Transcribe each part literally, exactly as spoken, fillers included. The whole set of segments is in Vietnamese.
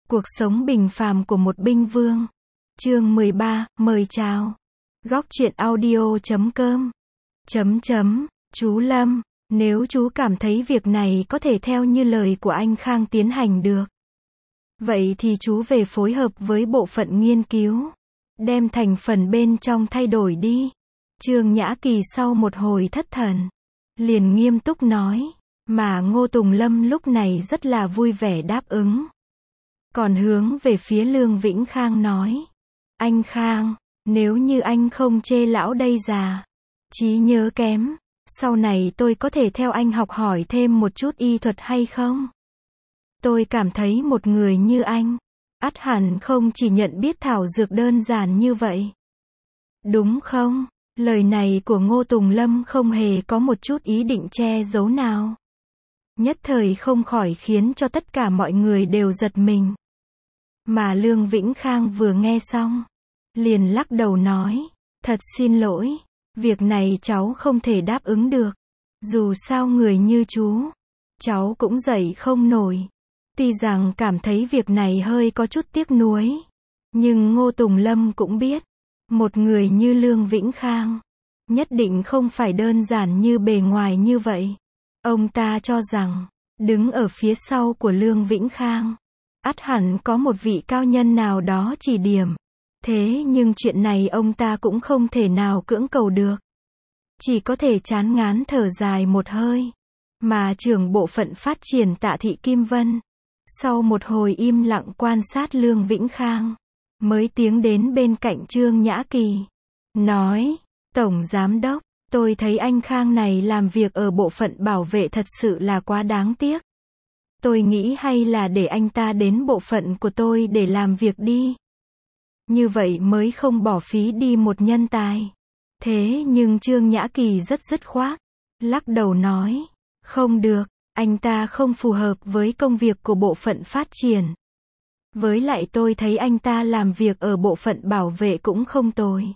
Cuộc sống bình phàm của một binh vương. Chương mười ba, mời chào. Góc truyện audio chấm com. Chấm chấm, chú Lâm, nếu chú cảm thấy việc này có thể theo như lời của anh Khang tiến hành được, vậy thì chú về phối hợp với bộ phận nghiên cứu, đem thành phần bên trong thay đổi đi. Trương Nhã Kỳ sau một hồi thất thần, liền nghiêm túc nói, mà Ngô Tùng Lâm lúc này rất là vui vẻ đáp ứng. Còn hướng về phía Lương Vĩnh Khang nói, anh Khang, nếu như anh không chê lão đây già, trí nhớ kém, sau này tôi có thể theo anh học hỏi thêm một chút y thuật hay không? Tôi cảm thấy một người như anh, ắt hẳn không chỉ nhận biết thảo dược đơn giản như vậy. Đúng không? Lời này của Ngô Tùng Lâm không hề có một chút ý định che giấu nào. Nhất thời không khỏi khiến cho tất cả mọi người đều giật mình. Mà Lương Vĩnh Khang vừa nghe xong, liền lắc đầu nói, thật xin lỗi, việc này cháu không thể đáp ứng được. Dù sao người như chú, cháu cũng dậy không nổi. Tuy rằng cảm thấy việc này hơi có chút tiếc nuối, nhưng Ngô Tùng Lâm cũng biết, một người như Lương Vĩnh Khang, nhất định không phải đơn giản như bề ngoài như vậy. Ông ta cho rằng, đứng ở phía sau của Lương Vĩnh Khang, ắt hẳn có một vị cao nhân nào đó chỉ điểm. Thế nhưng chuyện này ông ta cũng không thể nào cưỡng cầu được. Chỉ có thể chán ngán thở dài một hơi. Mà trưởng bộ phận phát triển Tạ Thị Kim Vân, sau một hồi im lặng quan sát Lương Vĩnh Khang, mới tiến đến bên cạnh Trương Nhã Kỳ. Nói, Tổng Giám Đốc, tôi thấy anh Khang này làm việc ở bộ phận bảo vệ thật sự là quá đáng tiếc. Tôi nghĩ hay là để anh ta đến bộ phận của tôi để làm việc đi. Như vậy mới không bỏ phí đi một nhân tài. Thế nhưng Trương Nhã Kỳ rất dứt khoát, lắc đầu nói, không được, anh ta không phù hợp với công việc của bộ phận phát triển. Với lại tôi thấy anh ta làm việc ở bộ phận bảo vệ cũng không tồi.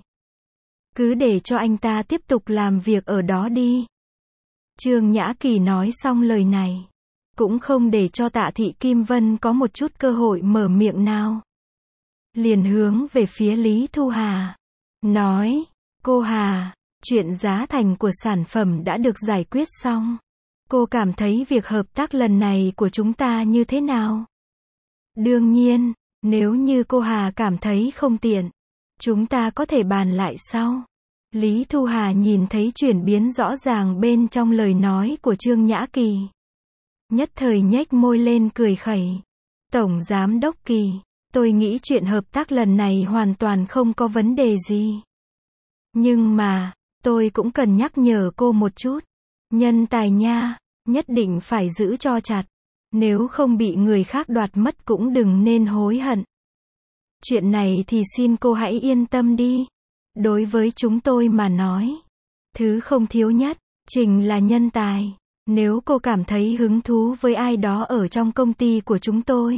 Cứ để cho anh ta tiếp tục làm việc ở đó đi. Trương Nhã Kỳ nói xong lời này, cũng không để cho Tạ Thị Kim Vân có một chút cơ hội mở miệng nào. Liền hướng về phía Lý Thu Hà, nói, cô Hà, chuyện giá thành của sản phẩm đã được giải quyết xong. Cô cảm thấy việc hợp tác lần này của chúng ta như thế nào? Đương nhiên, nếu như cô Hà cảm thấy không tiện, chúng ta có thể bàn lại sau. Lý Thu Hà nhìn thấy chuyển biến rõ ràng bên trong lời nói của Trương Nhã Kỳ. Nhất thời nhếch môi lên cười khẩy. Tổng Giám Đốc Kỳ, tôi nghĩ chuyện hợp tác lần này hoàn toàn không có vấn đề gì. Nhưng mà, tôi cũng cần nhắc nhở cô một chút. Nhân tài nha, nhất định phải giữ cho chặt. Nếu không bị người khác đoạt mất cũng đừng nên hối hận. Chuyện này thì xin cô hãy yên tâm đi. Đối với chúng tôi mà nói, thứ không thiếu nhất, chính là nhân tài. Nếu cô cảm thấy hứng thú với ai đó ở trong công ty của chúng tôi,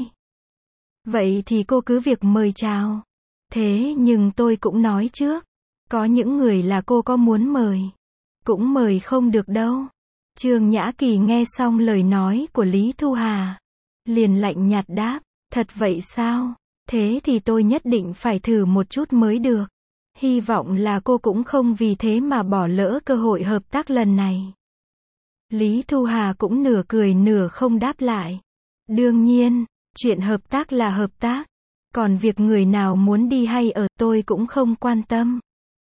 vậy thì cô cứ việc mời chào. Thế nhưng tôi cũng nói trước, có những người là cô có muốn mời, cũng mời không được đâu. Trương Nhã Kỳ nghe xong lời nói của Lý Thu Hà, liền lạnh nhạt đáp, thật vậy sao? Thế thì tôi nhất định phải thử một chút mới được. Hy vọng là cô cũng không vì thế mà bỏ lỡ cơ hội hợp tác lần này. Lý Thu Hà cũng nửa cười nửa không đáp lại. Đương nhiên, chuyện hợp tác là hợp tác. Còn việc người nào muốn đi hay ở tôi cũng không quan tâm.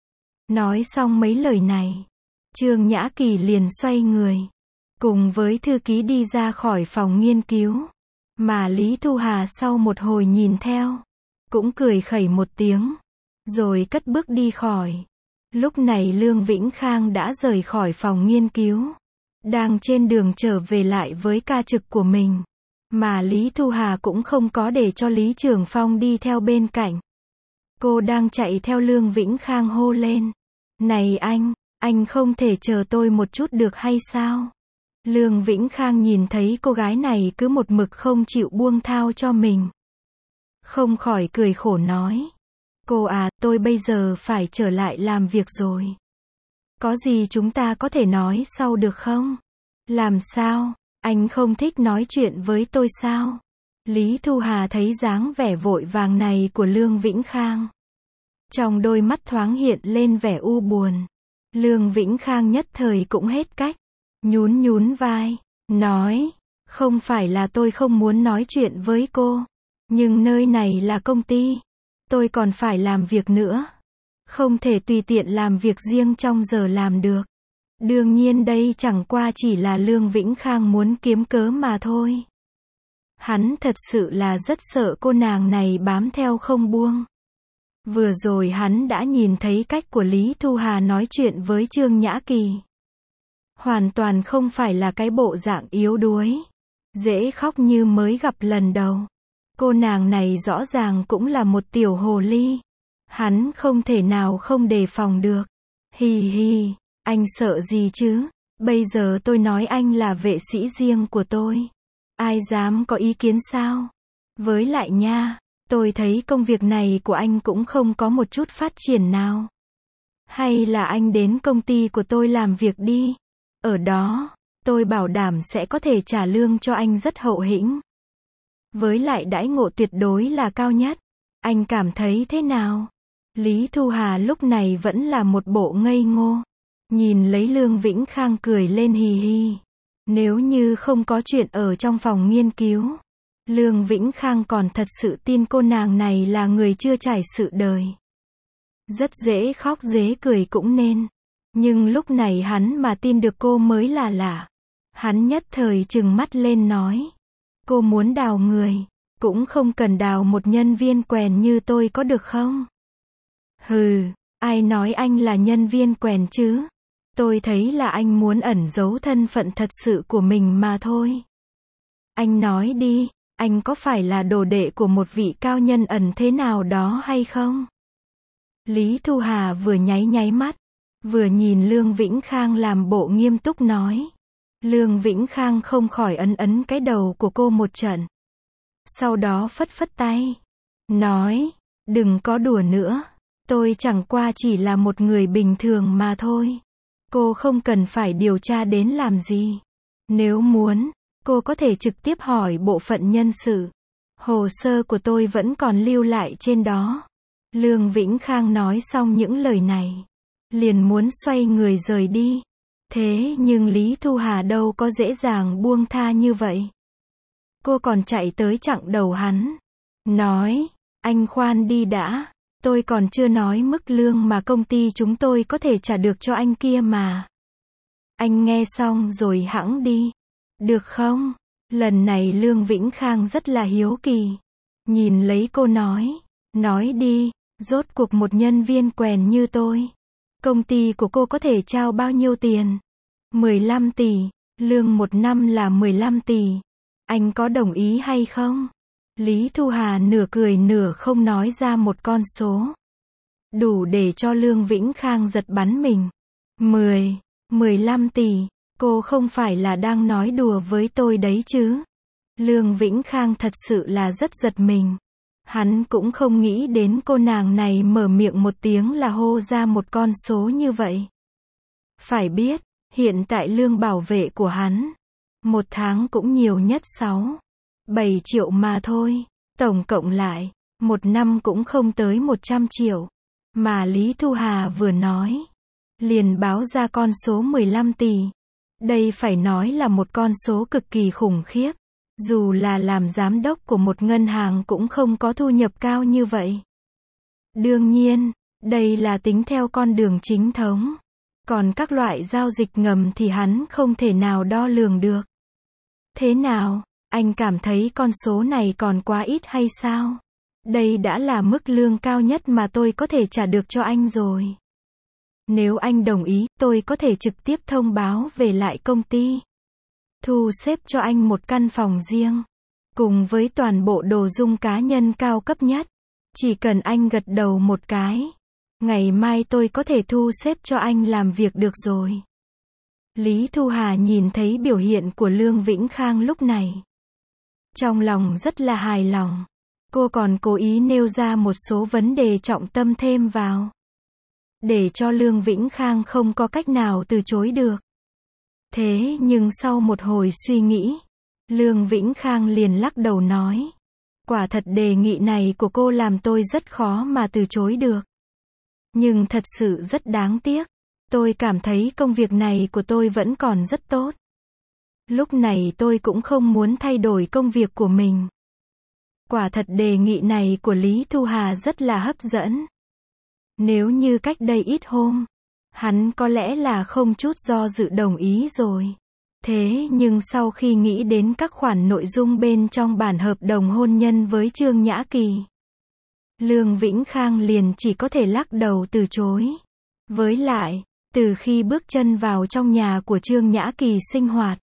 Nói xong mấy lời này, Trương Nhã Kỳ liền xoay người, cùng với thư ký đi ra khỏi phòng nghiên cứu. Mà Lý Thu Hà sau một hồi nhìn theo, cũng cười khẩy một tiếng, rồi cất bước đi khỏi. Lúc này Lương Vĩnh Khang đã rời khỏi phòng nghiên cứu, đang trên đường trở về lại với ca trực của mình. Mà Lý Thu Hà cũng không có để cho Lý Trường Phong đi theo bên cạnh. Cô đang chạy theo Lương Vĩnh Khang hô lên, này anh, anh không thể chờ tôi một chút được hay sao? Lương Vĩnh Khang nhìn thấy cô gái này cứ một mực không chịu buông thao cho mình, không khỏi cười khổ nói, cô à, tôi bây giờ phải trở lại làm việc rồi. Có gì chúng ta có thể nói sau được không? Làm sao? Anh không thích nói chuyện với tôi sao? Lý Thu Hà thấy dáng vẻ vội vàng này của Lương Vĩnh Khang. Trong đôi mắt thoáng hiện lên vẻ u buồn. Lương Vĩnh Khang nhất thời cũng hết cách. Nhún nhún vai, nói, không phải là tôi không muốn nói chuyện với cô. Nhưng nơi này là công ty. Tôi còn phải làm việc nữa. Không thể tùy tiện làm việc riêng trong giờ làm được. Đương nhiên đây chẳng qua chỉ là Lương Vĩnh Khang muốn kiếm cớ mà thôi. Hắn thật sự là rất sợ cô nàng này bám theo không buông. Vừa rồi hắn đã nhìn thấy cách của Lý Thu Hà nói chuyện với Trương Nhã Kỳ. Hoàn toàn không phải là cái bộ dạng yếu đuối, dễ khóc như mới gặp lần đầu. Cô nàng này rõ ràng cũng là một tiểu hồ ly. Hắn không thể nào không đề phòng được. Hì hì, anh sợ gì chứ? Bây giờ tôi nói anh là vệ sĩ riêng của tôi. Ai dám có ý kiến sao? Với lại nha, tôi thấy công việc này của anh cũng không có một chút phát triển nào. Hay là anh đến công ty của tôi làm việc đi. Ở đó, tôi bảo đảm sẽ có thể trả lương cho anh rất hậu hĩnh. Với lại đãi ngộ tuyệt đối là cao nhất. Anh cảm thấy thế nào? Lý Thu Hà lúc này vẫn là một bộ ngây ngô. Nhìn lấy Lương Vĩnh Khang cười lên hì hì. Nếu như không có chuyện ở trong phòng nghiên cứu, Lương Vĩnh Khang còn thật sự tin cô nàng này là người chưa trải sự đời. Rất dễ khóc dễ cười cũng nên. Nhưng lúc này hắn mà tin được cô mới là lạ. Hắn nhất thời trừng mắt lên nói. Cô muốn đào người, cũng không cần đào một nhân viên quèn như tôi có được không? Hừ, ai nói anh là nhân viên quèn chứ? Tôi thấy là anh muốn ẩn giấu thân phận thật sự của mình mà thôi. Anh nói đi, anh có phải là đồ đệ của một vị cao nhân ẩn thế nào đó hay không? Lý Thu Hà vừa nháy nháy mắt, vừa nhìn Lương Vĩnh Khang làm bộ nghiêm túc nói. Lương Vĩnh Khang không khỏi ấn ấn cái đầu của cô một trận. Sau đó phất phất tay. Nói, đừng có đùa nữa. Tôi chẳng qua chỉ là một người bình thường mà thôi. Cô không cần phải điều tra đến làm gì. Nếu muốn, cô có thể trực tiếp hỏi bộ phận nhân sự. Hồ sơ của tôi vẫn còn lưu lại trên đó. Lương Vĩnh Khang nói xong những lời này, liền muốn xoay người rời đi. Thế nhưng Lý Thu Hà đâu có dễ dàng buông tha như vậy. Cô còn chạy tới chặn đầu hắn. Nói, anh khoan đi đã. Tôi còn chưa nói mức lương mà công ty chúng tôi có thể trả được cho anh kia mà. Anh nghe xong rồi hẵng đi. Được không? Lần này Lương Vĩnh Khang rất là hiếu kỳ. Nhìn lấy cô nói. Nói đi, rốt cuộc một nhân viên quèn như tôi. Công ty của cô có thể trao bao nhiêu tiền? mười lăm tỷ, lương một năm là mười lăm tỷ. Anh có đồng ý hay không? Lý Thu Hà nửa cười nửa không nói ra một con số. Đủ để cho Lương Vĩnh Khang giật bắn mình. mười, mười lăm tỷ, cô không phải là đang nói đùa với tôi đấy chứ? Lương Vĩnh Khang thật sự là rất giật mình. Hắn cũng không nghĩ đến cô nàng này mở miệng một tiếng là hô ra một con số như vậy. Phải biết, hiện tại lương bảo vệ của hắn, một tháng cũng nhiều nhất sáu, bảy triệu mà thôi. Tổng cộng lại, một năm cũng không tới một trăm triệu. Mà Lý Thu Hà vừa nói, liền báo ra con số mười lăm tỷ. Đây phải nói là một con số cực kỳ khủng khiếp. Dù là làm giám đốc của một ngân hàng cũng không có thu nhập cao như vậy. Đương nhiên, đây là tính theo con đường chính thống. Còn các loại giao dịch ngầm thì hắn không thể nào đo lường được. Thế nào, anh cảm thấy con số này còn quá ít hay sao? Đây đã là mức lương cao nhất mà tôi có thể trả được cho anh rồi. Nếu anh đồng ý, tôi có thể trực tiếp thông báo về lại công ty. Thu xếp cho anh một căn phòng riêng, cùng với toàn bộ đồ dùng cá nhân cao cấp nhất. Chỉ cần anh gật đầu một cái, ngày mai tôi có thể thu xếp cho anh làm việc được rồi. Lý Thu Hà nhìn thấy biểu hiện của Lương Vĩnh Khang lúc này, trong lòng rất là hài lòng. Cô còn cố ý nêu ra một số vấn đề trọng tâm thêm vào, để cho Lương Vĩnh Khang không có cách nào từ chối được. Thế nhưng sau một hồi suy nghĩ, Lương Vĩnh Khang liền lắc đầu nói, Quả thật đề nghị này của cô làm tôi rất khó mà từ chối được. Nhưng thật sự rất đáng tiếc. Tôi cảm thấy công việc này của tôi vẫn còn rất tốt. Lúc này tôi cũng không muốn thay đổi công việc của mình. Quả thật đề nghị này của Lý Thu Hà rất là hấp dẫn. Nếu như cách đây ít hôm, hắn có lẽ là không chút do dự đồng ý rồi. Thế nhưng sau khi nghĩ đến các khoản nội dung bên trong bản hợp đồng hôn nhân với Trương Nhã Kỳ, Lương Vĩnh Khang liền chỉ có thể lắc đầu từ chối. Với lại, từ khi bước chân vào trong nhà của Trương Nhã Kỳ sinh hoạt,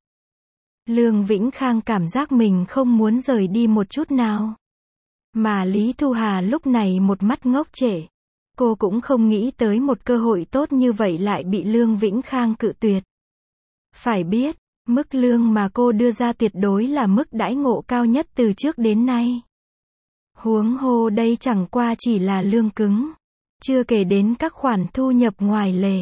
Lương Vĩnh Khang cảm giác mình không muốn rời đi một chút nào. Mà Lý Thu Hà lúc này một mắt ngốc trệ. Cô cũng không nghĩ tới một cơ hội tốt như vậy lại bị Lương Vĩnh Khang cự tuyệt. Phải biết, mức lương mà cô đưa ra tuyệt đối là mức đãi ngộ cao nhất từ trước đến nay. Huống hồ đây chẳng qua chỉ là lương cứng. Chưa kể đến các khoản thu nhập ngoài lề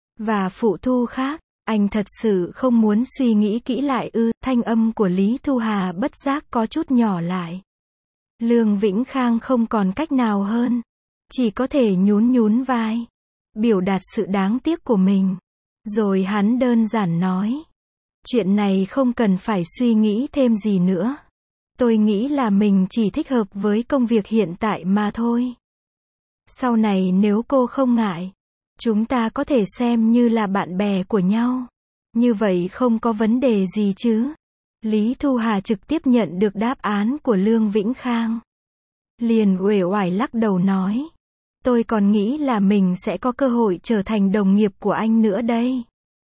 và phụ thu khác. Anh thật sự không muốn suy nghĩ kỹ lại ư. Thanh âm của Lý Thu Hà bất giác có chút nhỏ lại. Lương Vĩnh Khang không còn cách nào hơn. Chỉ có thể nhún nhún vai. Biểu đạt sự đáng tiếc của mình. Rồi hắn đơn giản nói. Chuyện này không cần phải suy nghĩ thêm gì nữa. Tôi nghĩ là mình chỉ thích hợp với công việc hiện tại mà thôi. Sau này nếu cô không ngại, chúng ta có thể xem như là bạn bè của nhau. Như vậy không có vấn đề gì chứ. Lý Thu Hà trực tiếp nhận được đáp án của Lương Vĩnh Khang. Liền uể oải lắc đầu nói. Tôi còn nghĩ là mình sẽ có cơ hội trở thành đồng nghiệp của anh nữa đây.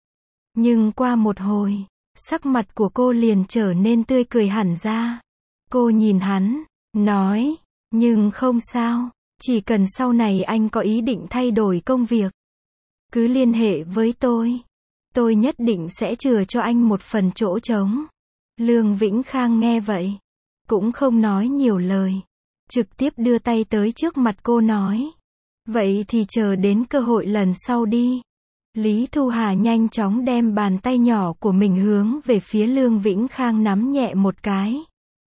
Nhưng qua một hồi, sắc mặt của cô liền trở nên tươi cười hẳn ra. Cô nhìn hắn, nói, nhưng không sao, chỉ cần sau này anh có ý định thay đổi công việc, cứ liên hệ với tôi. Tôi nhất định sẽ chừa cho anh một phần chỗ trống. Lương Vĩnh Khang nghe vậy, cũng không nói nhiều lời, trực tiếp đưa tay tới trước mặt cô nói. Vậy thì chờ đến cơ hội lần sau đi. Lý Thu Hà nhanh chóng đem bàn tay nhỏ của mình hướng về phía Lương Vĩnh Khang nắm nhẹ một cái.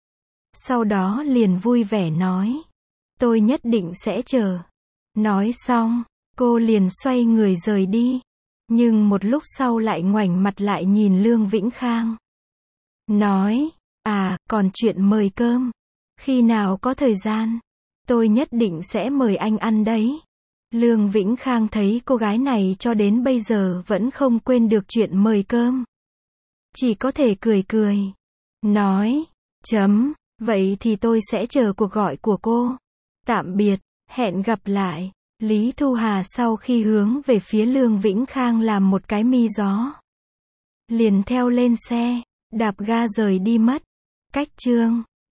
Sau đó liền vui vẻ nói. Tôi nhất định sẽ chờ. Nói xong, cô liền xoay người rời đi. Nhưng một lúc sau lại ngoảnh mặt lại nhìn Lương Vĩnh Khang. Nói, à, còn chuyện mời cơm. Khi nào có thời gian, tôi nhất định sẽ mời anh ăn đấy. Lương Vĩnh Khang thấy cô gái này cho đến bây giờ vẫn không quên được chuyện mời cơm. Chỉ có thể cười cười. Nói, chấm, vậy thì tôi sẽ chờ cuộc gọi của cô. Tạm biệt, hẹn gặp lại. Lý Thu Hà sau khi hướng về phía Lương Vĩnh Khang làm một cái mi gió, liền theo lên xe, đạp ga rời đi mất. Cách chương